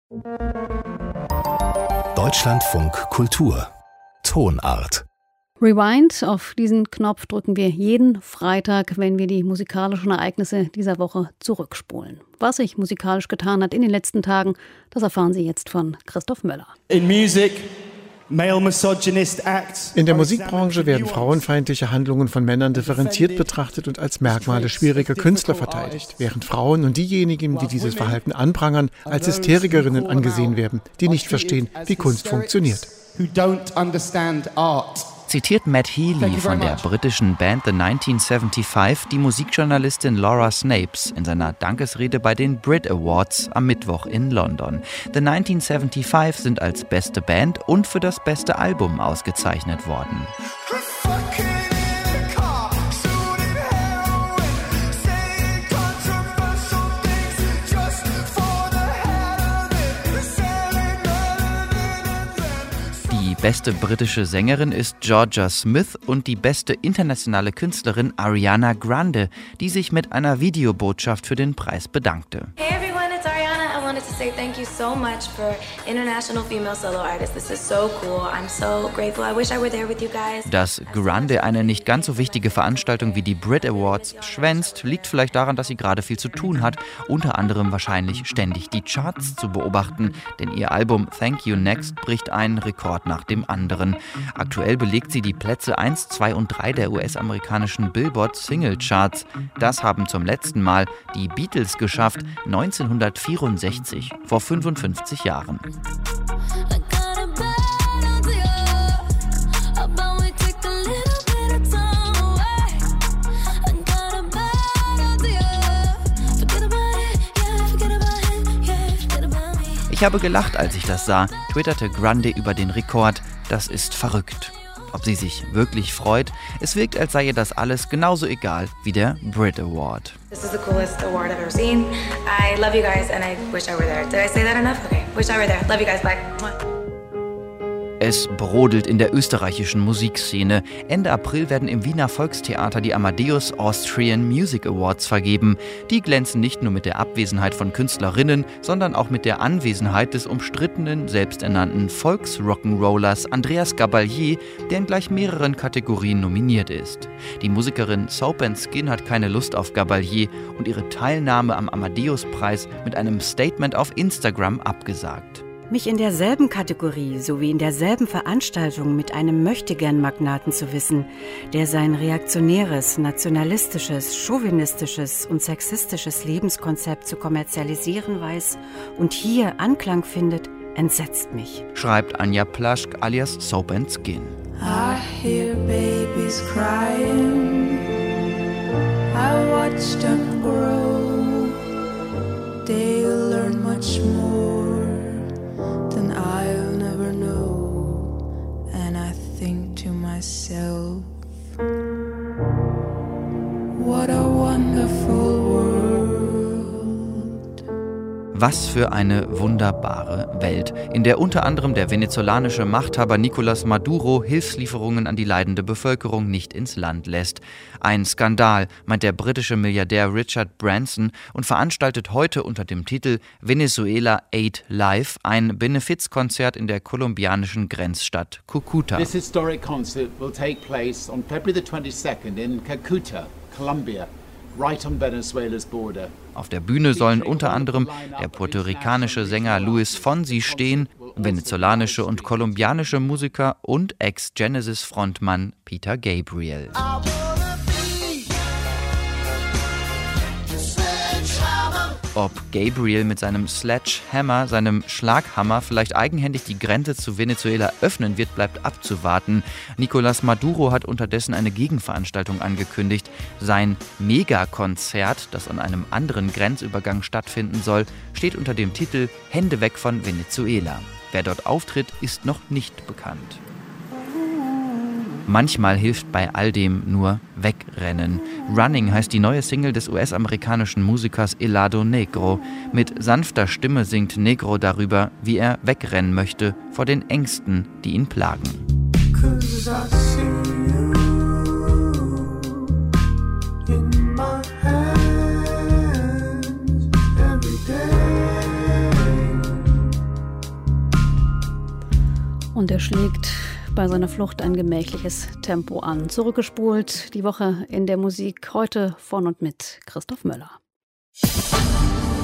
Deutschlandfunk Kultur Tonart. Rewind, auf diesen Knopf drücken wir jeden Freitag, wenn wir die musikalischen Ereignisse dieser Woche zurückspulen. Was sich musikalisch getan hat in den letzten Tagen, das erfahren Sie jetzt von Christoph Möller. In music, male misogynist acts. In der Musikbranche werden frauenfeindliche Handlungen von Männern differenziert betrachtet und als Merkmale schwieriger Künstler verteidigt, während Frauen und diejenigen, die dieses Verhalten anprangern, als Hysterikerinnen angesehen werden, die nicht verstehen, wie Kunst funktioniert. Who don't understand art. Zitiert Matt Healy von der britischen Band The 1975 die Musikjournalistin Laura Snapes in seiner Dankesrede bei den Brit Awards am Mittwoch in London. The 1975 sind als beste Band und für das beste Album ausgezeichnet worden. Die beste britische Sängerin ist Georgia Smith und die beste internationale Künstlerin Ariana Grande, die sich mit einer Videobotschaft für den Preis bedankte. Hey everyone, it's Ariana. I wanted to say thank you so much for International Female Solo Artists. This is so cool. I'm so grateful. I wish I were there with you guys. Dass Grande eine nicht ganz so wichtige Veranstaltung wie die Brit Awards schwänzt, liegt vielleicht daran, dass sie gerade viel zu tun hat, unter anderem wahrscheinlich ständig die Charts zu beobachten, denn ihr Album Thank You Next bricht einen Rekord nach dem anderen. Aktuell belegt sie die Plätze 1, 2 und 3 der US-amerikanischen Billboard Single Charts. Das haben zum letzten Mal die Beatles geschafft, 1964, vor 55 Jahren. Ich habe gelacht, als ich das sah, twitterte Grande über den Rekord. Das ist verrückt. Ob sie sich wirklich freut? Es wirkt, als sei ihr das alles genauso egal wie der Brit Award. This is the coolest award I've ever seen. I love you guys and I wish I were there. Did I say that enough? Okay. Wish I were there. Love you guys. Bye. Es brodelt in der österreichischen Musikszene. Ende April werden im Wiener Volkstheater die Amadeus Austrian Music Awards vergeben. Die glänzen nicht nur mit der Abwesenheit von Künstlerinnen, sondern auch mit der Anwesenheit des umstrittenen, selbsternannten Volks-Rock'n'Rollers Andreas Gabalier, der in gleich mehreren Kategorien nominiert ist. Die Musikerin Soap & Skin hat keine Lust auf Gabalier und ihre Teilnahme am Amadeus-Preis mit einem Statement auf Instagram abgesagt. Mich in derselben Kategorie sowie in derselben Veranstaltung mit einem Möchtegern-Magnaten zu wissen, der sein reaktionäres, nationalistisches, chauvinistisches und sexistisches Lebenskonzept zu kommerzialisieren weiß und hier Anklang findet, entsetzt mich. Schreibt Anja Plaschk alias Soap & Skin. I hear babies crying. I watch them grow. They'll learn much more than I'll never know. And I think to myself, what a wonderful world. Was für eine wunderbare Welt, in der unter anderem der venezolanische Machthaber Nicolás Maduro Hilfslieferungen an die leidende Bevölkerung nicht ins Land lässt. Ein Skandal, meint der britische Milliardär Richard Branson und veranstaltet heute unter dem Titel Venezuela Aid Live ein Benefizkonzert in der kolumbianischen Grenzstadt Cúcuta. This historic concert will take place on February the 22nd in Cúcuta, Colombia. Right on Venezuela's border. Auf der Bühne sollen unter anderem der puerto-ricanische Sänger Luis Fonsi stehen, venezolanische und kolumbianische Musiker und Ex-Genesis-Frontmann Peter Gabriel. Ob Gabriel mit seinem Sledgehammer, seinem Schlaghammer, vielleicht eigenhändig die Grenze zu Venezuela öffnen wird, bleibt abzuwarten. Nicolás Maduro hat unterdessen eine Gegenveranstaltung angekündigt. Sein Megakonzert, das an einem anderen Grenzübergang stattfinden soll, steht unter dem Titel Hände weg von Venezuela. Wer dort auftritt, ist noch nicht bekannt. Manchmal hilft bei all dem nur Wegrennen. Running heißt die neue Single des US-amerikanischen Musikers Helado Negro. Mit sanfter Stimme singt Negro darüber, wie er wegrennen möchte vor den Ängsten, die ihn plagen. Und er schlägt bei seiner Flucht ein gemächliches Tempo an. Zurückgespult, die Woche in der Musik, heute von und mit Christoph Möller.